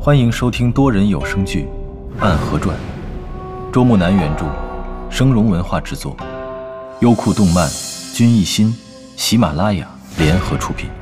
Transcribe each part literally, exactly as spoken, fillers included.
欢迎收听多人有声剧《暗河传》，周木南原著，声荣文化制作，优酷动漫、君艺新、喜马拉雅联合出品。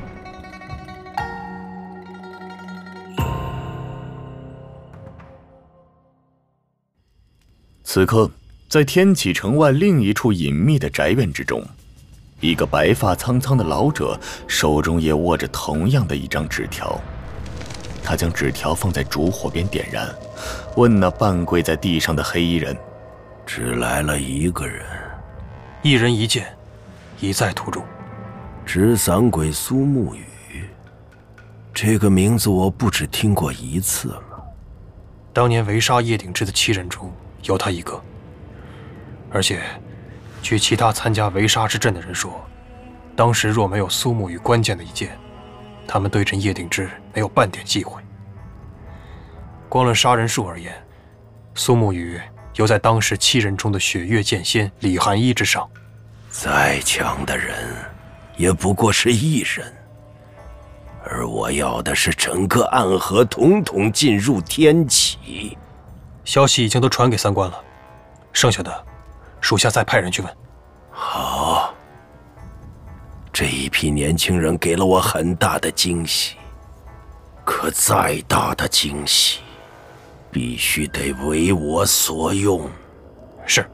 此刻，在天启城外另一处隐秘的宅院之中，一个白发苍苍的老者手中也握着同样的一张纸条。他将纸条放在烛火边点燃，问那半跪在地上的黑衣人：“ 只来了一个人， 一人一剑，已在途中。” 纸伞鬼苏沐雨，这个名字我不只听过一次了。 当年围杀叶鼎之的七人中有他一个，而且据其他参加围杀之阵的人说，当时若没有苏沐雨关键的一剑，他们对阵叶鼎之没有半点机会。光论杀人数而言，苏沐雨犹在当时七人中的雪月剑仙李寒一之上。 再强的人也不过是一人，而我要的是整个暗河统统进入天启。 消息已经都传给三关了，剩下的属下再派人去问。 好，这一批年轻人给了我很大的惊喜，可再大的惊喜必须得为我所用。 是。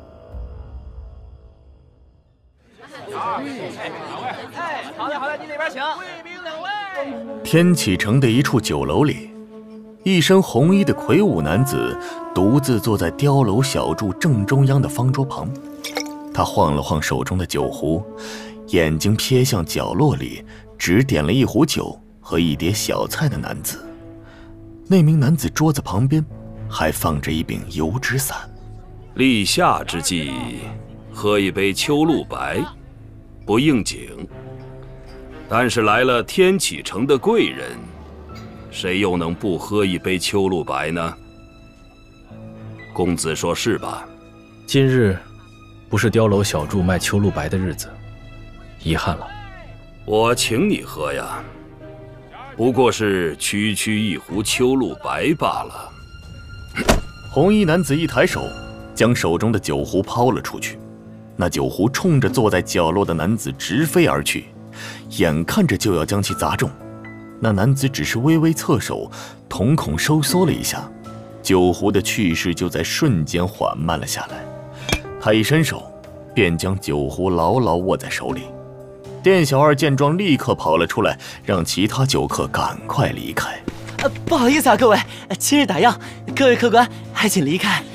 好嘞好嘞，你那边请。贵宾两位。 天启城的一处酒楼里，一身红衣的魁梧男子独自坐在碉楼小筑正中央的方桌旁，他晃了晃手中的酒壶，眼睛瞥向角落里只点了一壶酒和一碟小菜的男子。那名男子桌子旁边还放着一柄油纸伞。 立夏之际，喝一杯秋露白，不应景。但是来了天启城的贵人，谁又能不喝一杯秋露白呢？公子说是吧？ 今日不是碉楼小筑卖秋露白的日子，遗憾了。 我请你喝呀，不过是区区一壶秋露白罢了。 红衣男子一抬手，将手中的酒壶抛了出去，那酒壶冲着坐在角落的男子直飞而去，眼看着就要将其砸中。那男子只是微微侧手，瞳孔收缩了一下，酒壶的去势就在瞬间缓慢了下来。他一伸手，便将酒壶牢牢握在手里。店小二见状，立刻跑了出来，让其他酒客赶快离开。 呃，不好意思啊，各位，今日打烊，各位客官还请离开。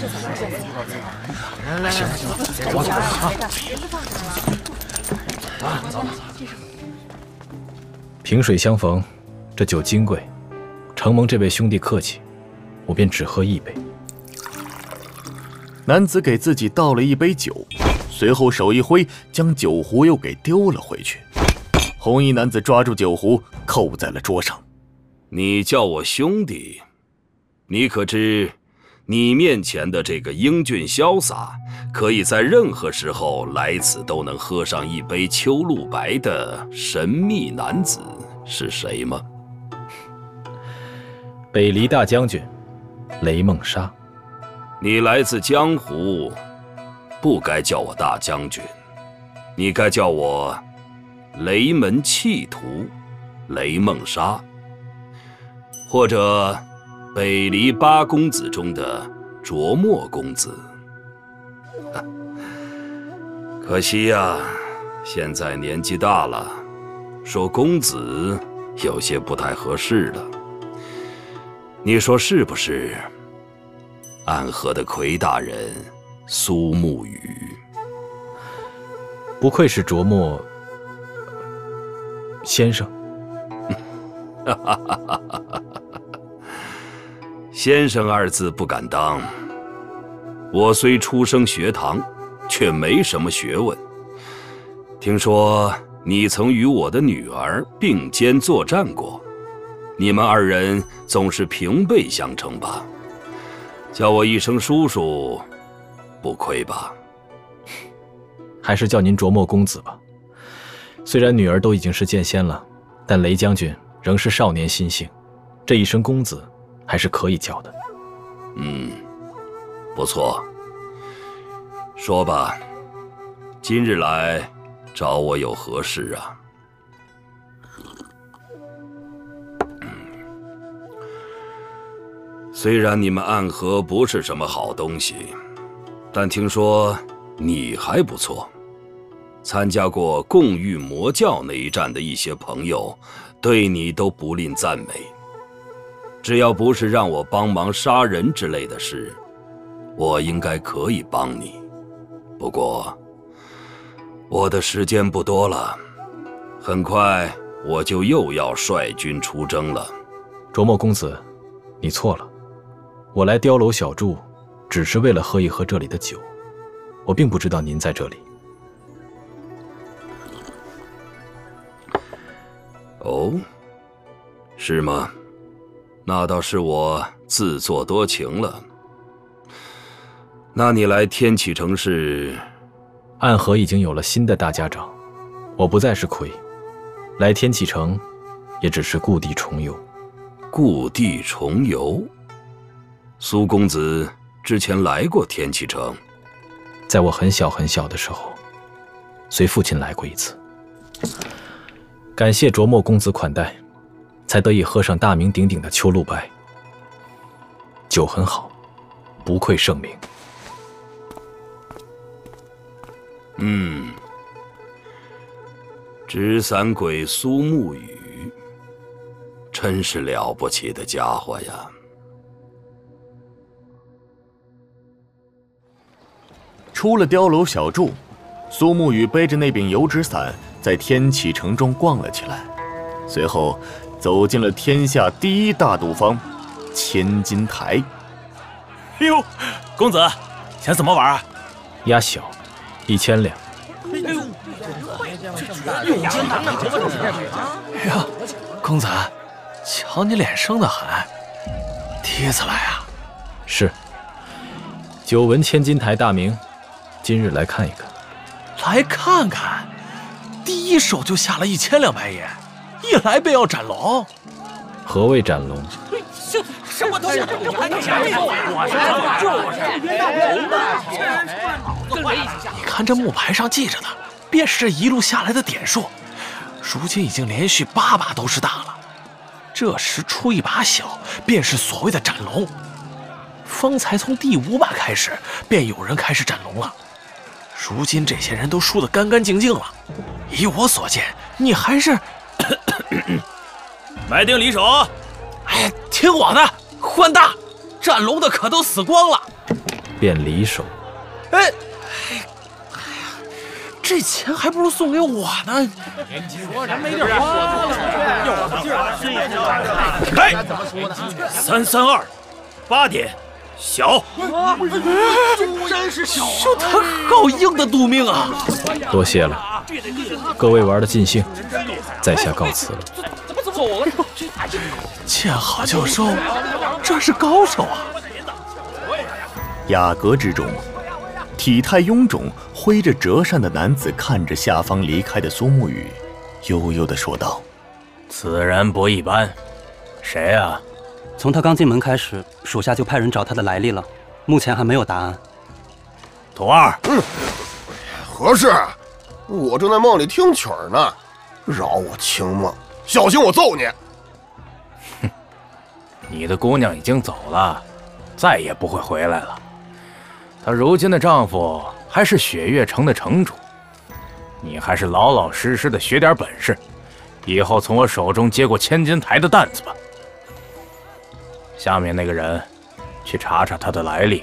来来来，行了行了，走吧走吧啊！走。 萍水相逢，这酒金贵，承蒙这位兄弟客气，我便只喝一杯。 男子给自己倒了一杯酒，随后手一挥，将酒壶又给丢了回去。红衣男子抓住酒壶，扣在了桌上。 你叫我兄弟，你可知你面前的这个英俊潇洒，可以在任何时候来此都能喝上一杯秋露白的神秘男子是谁吗？ 北离大将军雷梦沙。 你来自江湖，不该叫我大将军，你该叫我雷门弃徒雷梦沙，或者北离八公子中的卓墨公子。可惜呀，现在年纪大了，说公子有些不太合适了。你说是不是？暗河的魁大人苏沐雨。 不愧是卓墨先生。 先生二字不敢当，我虽出生学堂，却没什么学问。听说你曾与我的女儿并肩作战过，你们二人总是平辈相称吧？叫我一声叔叔，不亏吧？ 还是叫您卓墨公子吧。虽然女儿都已经是剑仙了，但雷将军仍是少年心性，这一声公子还是可以教的。 嗯，不错。说吧，今日来找我有何事啊？虽然你们暗河不是什么好东西，但听说你还不错。参加过共御魔教那一战的一些朋友，对你都不吝赞美。只要不是让我帮忙杀人之类的事，我应该可以帮你。不过，我的时间不多了，很快我就又要率军出征了。 卓墨公子，你错了。我来碉楼小筑，只是为了喝一喝这里的酒。我并不知道您在这里。 哦，是吗？那倒是我自作多情了。那你来天启城是？ 暗河已经有了新的大家长，我不再是魁，来天启城也只是故地重游。 故地重游？苏公子之前来过天启城？ 在我很小很小的时候，随父亲来过一次。感谢卓墨公子款待，才得以喝上大名鼎鼎的秋露白。酒很好，不愧盛名。 嗯，纸伞鬼苏沐雨，真是了不起的家伙呀！ 出了碉楼小筑，苏沐雨背着那柄油纸伞，在天启城中逛了起来，随后走进了天下第一大赌坊千金台。 哎呦，公子，想怎么玩啊？ 压小，一千两。 哎呦，哎呀，公子，瞧你脸生得很，第一次来啊？ 是。久闻千金台大名，今日来看一看。 来看看，第一手就下了一千两白银，一来便要斩龙。 何谓斩龙？ 什么东西？你看这木牌上记着的，便是这一路下来的点数。如今已经连续八把都是大了，这时出一把小，便是所谓的斩龙。方才从第五把开始，便有人开始斩龙了。如今这些人都输得干干净净了。以我所见，你还是买定离手。 哎呀，听我的，换大，斩龙的可都死光了。 便离手。 哎，哎呀，这钱还不如送给我呢。 说人没地儿花，开，三三二，八点，小。 真是小，就他好硬的赌命啊！ 多谢了，各位玩的尽兴，在下告辞了。 见好就收，这是高手啊！ 雅阁之中，体态臃肿、挥着折扇的男子看着下方离开的苏沐雨，悠悠地说道：“ 此人不一般，谁啊？” 从他刚进门开始，属下就派人找他的来历了，目前还没有答案。 徒儿， 嗯，何事？我正在梦里听曲儿呢，饶我清梦，小心我揍你！ 哼，你的姑娘已经走了，再也不会回来了。她如今的丈夫还是雪月城的城主，你还是老老实实的学点本事，以后从我手中接过千金台的担子吧。下面那个人，去查查他的来历。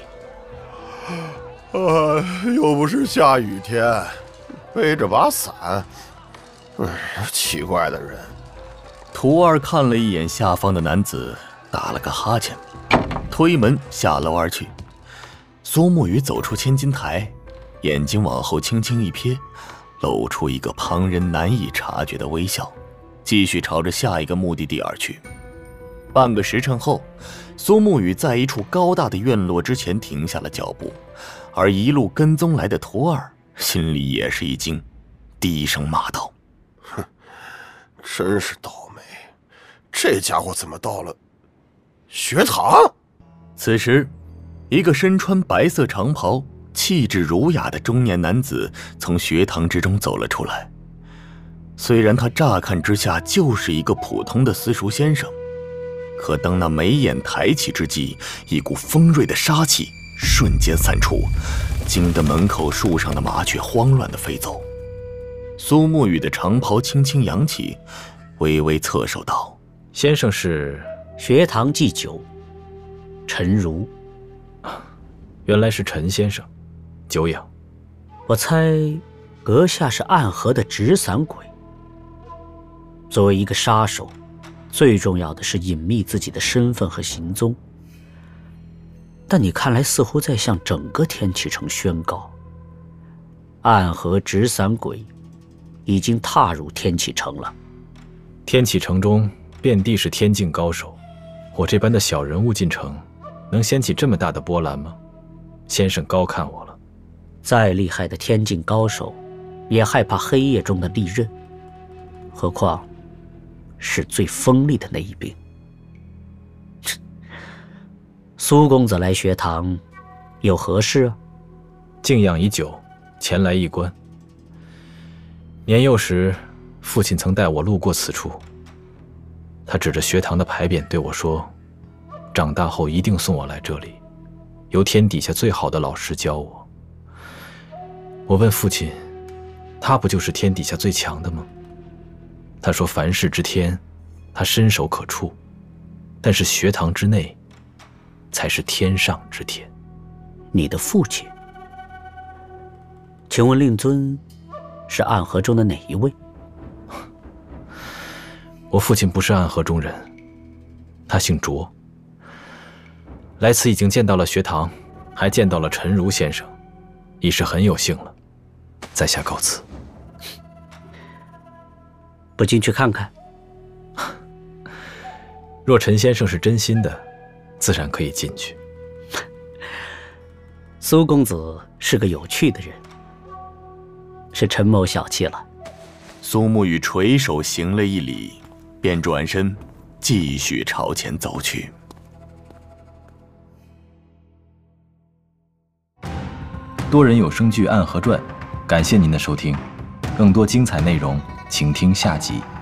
呃，又不是下雨天，背着把伞，嗯，奇怪的人。 徒儿看了一眼下方的男子，打了个哈欠，推门下楼而去。苏沐雨走出千金台，眼睛往后轻轻一瞥，露出一个旁人难以察觉的微笑，继续朝着下一个目的地而去。半个时辰后，苏沐雨在一处高大的院落之前停下了脚步，而一路跟踪来的徒儿心里也是一惊，低声骂道：“ 哼，真是倒霉，这家伙怎么到了学堂。 此时，一个身穿白色长袍、气质儒雅的中年男子从学堂之中走了出来。虽然他乍看之下就是一个普通的私塾先生，可当那眉眼抬起之际，一股锋锐的杀气瞬间散出，惊得门口树上的麻雀慌乱地飞走。苏沐雨的长袍轻轻扬起，微微侧手道：“ 先生是学堂祭酒，陈如。 原来是陈先生，久仰。 我猜，阁下是暗河的纸伞鬼。作为一个杀手，最重要的是隐秘自己的身份和行踪。但你看来似乎在向整个天启城宣告，暗河纸伞鬼已经踏入天启城了。 天启城中遍地是天境高手，我这般的小人物进城，能掀起这么大的波澜吗？先生高看我了。 再厉害的天境高手，也害怕黑夜中的利刃，何况是最锋利的那一柄。苏公子来学堂，有何事啊？ 敬仰已久，前来一观。年幼时，父亲曾带我路过此处。他指着学堂的牌匾对我说：“长大后一定送我来这里，由天底下最好的老师教我。”我问父亲：“他不就是天底下最强的吗？”他说：“凡世之天，他伸手可触，但是学堂之内，才是天上之天。” 你的父亲？请问令尊是暗河中的哪一位？ 我父亲不是暗河中人，他姓卓。来此已经见到了学堂，还见到了陈如先生，已是很有幸了。在下告辞。 不进去看看？ 若陈先生是真心的，自然可以进去。 苏公子是个有趣的人，是陈某小气了。 苏沐雨垂手行了一礼，便转身继续朝前走去。 多人有声剧《暗河传》，感谢您的收听，更多精彩内容，请听下集。